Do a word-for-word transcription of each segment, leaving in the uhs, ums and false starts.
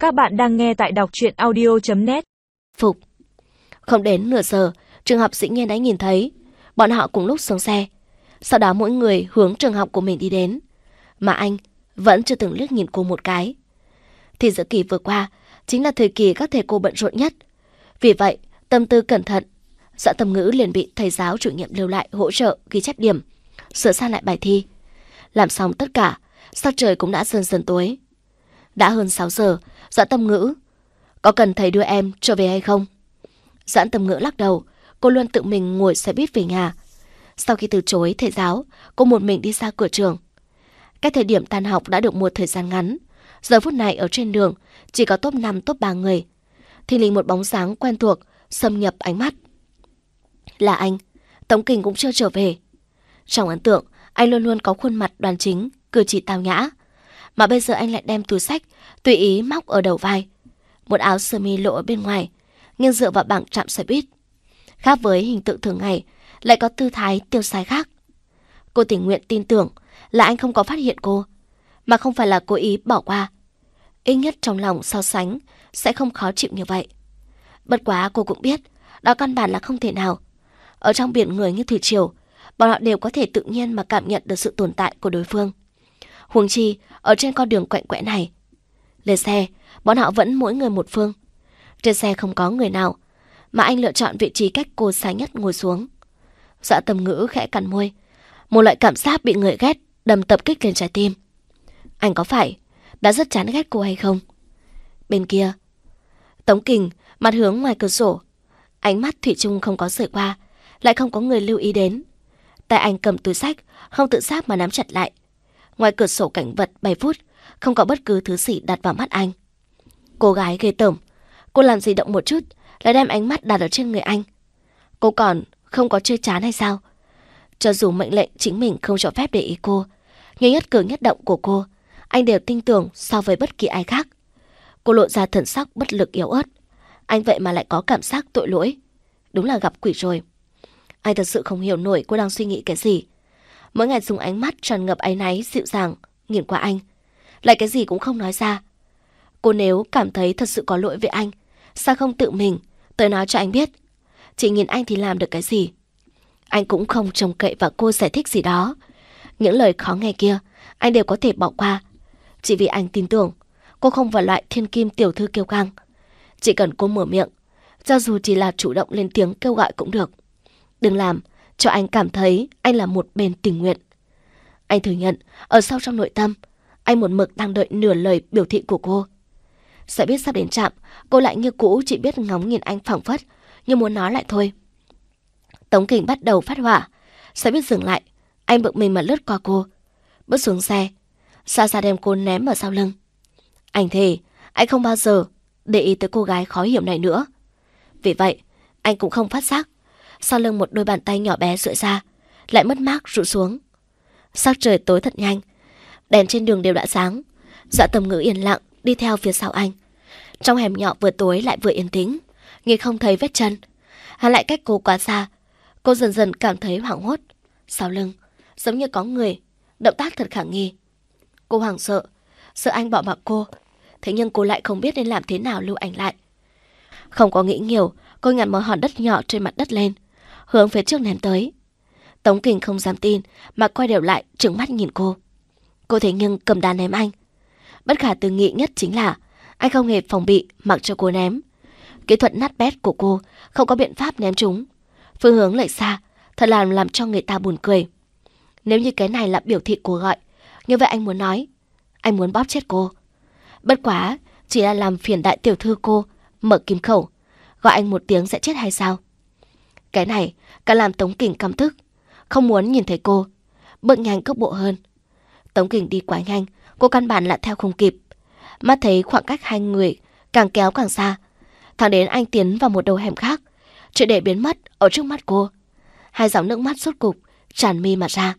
Các bạn đang nghe tại đọc truyện audio chấm net. Phục. Không đến nửa giờ, trường học dĩ nhiên đã nhìn thấy. Bọn họ cùng lúc xuống xe. Sau đó mỗi người hướng trường học của mình đi đến. Mà anh vẫn chưa từng liếc nhìn cô một cái. Thì giữa kỳ vừa qua chính là thời kỳ các thầy cô bận rộn nhất. Vì vậy, tâm tư cẩn thận, Dạ Tầm Ngữ liền bị thầy giáo chủ nhiệm lưu lại hỗ trợ ghi chép điểm, sửa sang lại bài thi. Làm xong tất cả, sắc trời cũng đã dần dần tối. Đã hơn sáu giờ, Dạ Tầm Ngữ: "Có cần thầy đưa em trở về hay không?" Dạ Tầm Ngữ lắc đầu, cô luôn tự mình ngồi xe buýt về nhà. Sau khi từ chối thầy giáo, cô một mình đi ra cửa trường. Cái thời điểm tan học đã được một thời gian ngắn. Giờ phút này ở trên đường chỉ có top năm, top ba người. Thì lình một bóng dáng quen thuộc xâm nhập ánh mắt. Là anh. Tống Kình cũng chưa trở về. Trong ấn tượng, anh luôn luôn có khuôn mặt đoan chính, cử chỉ tao nhã. Mà bây giờ anh lại đem túi xách tùy ý móc ở đầu vai, một áo sơ mi lộ ở bên ngoài, nghiêng dựa vào bảng trạm xe buýt. Khác với hình tượng thường ngày, lại có tư thái tiêu sái khác. Cô tình nguyện tin tưởng là anh không có phát hiện cô, mà không phải là cố ý bỏ qua. Ít nhất trong lòng so sánh sẽ không khó chịu như vậy. Bất quá cô cũng biết đó căn bản là không thể nào. Ở trong biển người như thủy triều, bọn họ đều có thể tự nhiên mà cảm nhận được sự tồn tại của đối phương. Huống chi ở trên con đường quạnh quẽ này. Lên xe, bọn họ vẫn mỗi người một phương. Trên xe không có người nào, mà anh lựa chọn vị trí cách cô xa nhất ngồi xuống. Dạ Tầm Ngữ khẽ cắn môi, một loại cảm giác bị người ghét đâm tập kích lên trái tim. Anh có phải đã rất chán ghét cô hay không? Bên kia, Tống Kình mặt hướng ngoài cửa sổ, ánh mắt thủy chung không có rời qua, lại không có người lưu ý đến. Tay anh cầm túi xách, không tự giác mà nắm chặt lại. Ngoài cửa sổ cảnh vật bảy phút, không có bất cứ thứ gì đặt vào mắt anh. Cô gái ghê tởm, cô làm gì động một chút lại đem ánh mắt đặt ở trên người anh. Cô còn không có chơi chán hay sao? Cho dù mệnh lệnh chính mình không cho phép để ý cô, nhưng nhất cử nhất động của cô anh đều tin tưởng so với bất kỳ ai khác. Cô lộ ra thần sắc bất lực yếu ớt. Anh vậy mà lại có cảm giác tội lỗi. Đúng là gặp quỷ rồi. Anh thật sự không hiểu nổi cô đang suy nghĩ cái gì. Mỗi ngày dùng ánh mắt tràn ngập áy náy dịu dàng nhìn qua anh, lại cái gì cũng không nói ra. Cô nếu cảm thấy thật sự có lỗi với anh, sao không tự mình tới nói cho anh biết? Chỉ nhìn anh thì làm được cái gì? Anh cũng không trông cậy vào cô giải thích gì đó. Những lời khó nghe kia anh đều có thể bỏ qua, chỉ vì anh tin tưởng cô không phải loại thiên kim tiểu thư kiêu căng. Chỉ cần cô mở miệng, cho dù chỉ là chủ động lên tiếng kêu gọi cũng được. Đừng làm cho anh cảm thấy anh là một bên tình nguyện. Anh thừa nhận ở sâu trong nội tâm anh một mực đang đợi nửa lời biểu thị của cô. Sẽ biết sắp đến trạm, cô lại như cũ chỉ biết ngóng nhìn anh phảng phất như muốn nói lại thôi. Tống Kình bắt đầu phát hỏa. Sẽ biết dừng lại, anh bực mình mà lướt qua cô, bước xuống xe, xa xa đem cô ném ở sau lưng. Anh thề anh không bao giờ để ý tới cô gái khó hiểu này nữa. Vì vậy anh cũng không phát giác sau lưng một đôi bàn tay nhỏ bé duỗi ra, lại mất mát rũ xuống. Sắc trời tối thật nhanh, đèn trên đường đều đã sáng. Dạ Tầm Ngữ yên lặng đi theo phía sau anh. Trong hẻm nhỏ vừa tối lại vừa yên tĩnh, nghe không thấy vết chân. Hắn lại cách cô quá xa. Cô dần dần cảm thấy hoảng hốt. Sau lưng giống như có người, động tác thật khả nghi. Cô hoảng sợ, sợ anh bỏ mặc cô. Thế nhưng cô lại không biết nên làm thế nào lưu anh lại. Không có nghĩ nhiều, cô nhặt một hòn đất nhỏ trên mặt đất lên, hướng phía trước ném tới. Tống Kình không dám tin mà quay đầu lại trừng mắt nhìn cô. Cô thế nhưng cầm đá ném anh. Bất khả tư nghị nhất chính là anh không hề phòng bị mặc cho cô ném. Kỹ thuật nát bét của cô không có biện pháp ném chúng. Phương hướng lại xa, thật là làm cho người ta buồn cười. Nếu như cái này là biểu thị của gọi, như vậy anh muốn nói anh muốn bóp chết cô. Bất quá chỉ là làm phiền đại tiểu thư cô mở kim khẩu, gọi anh một tiếng sẽ chết hay sao? Cái này càng làm Tống Kình căm tức, không muốn nhìn thấy cô, bước nhanh cước bộ hơn. Tống Kình đi quá nhanh, cô căn bản là theo không kịp. Mắt thấy khoảng cách hai người càng kéo càng xa, thẳng đến anh tiến vào một đầu hẻm khác, chỉ để biến mất ở trước mắt cô. Hai dòng nước mắt rốt cục tràn mi mà ra.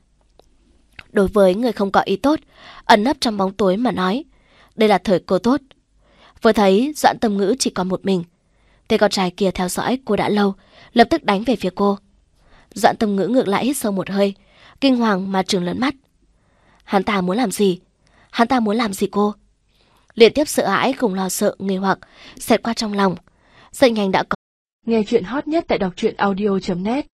Đối với người không có ý tốt, ẩn nấp trong bóng tối mà nói, đây là thời cơ tốt. Vừa thấy Dạ Tầm Ngữ chỉ còn một mình, tên con trai kia theo dõi cô đã lâu, lập tức đánh về phía cô. Dạ Tầm Ngữ ngược lại hít sâu một hơi, kinh hoàng mà trừng lớn mắt. Hắn ta muốn làm gì? Hắn ta muốn làm gì cô? Liên tiếp sợ hãi cùng lo sợ, nghi hoặc xẹt qua trong lòng. Rất nhanh đã có. Nghe chuyện hot nhất tại đọc truyện audio chấm net.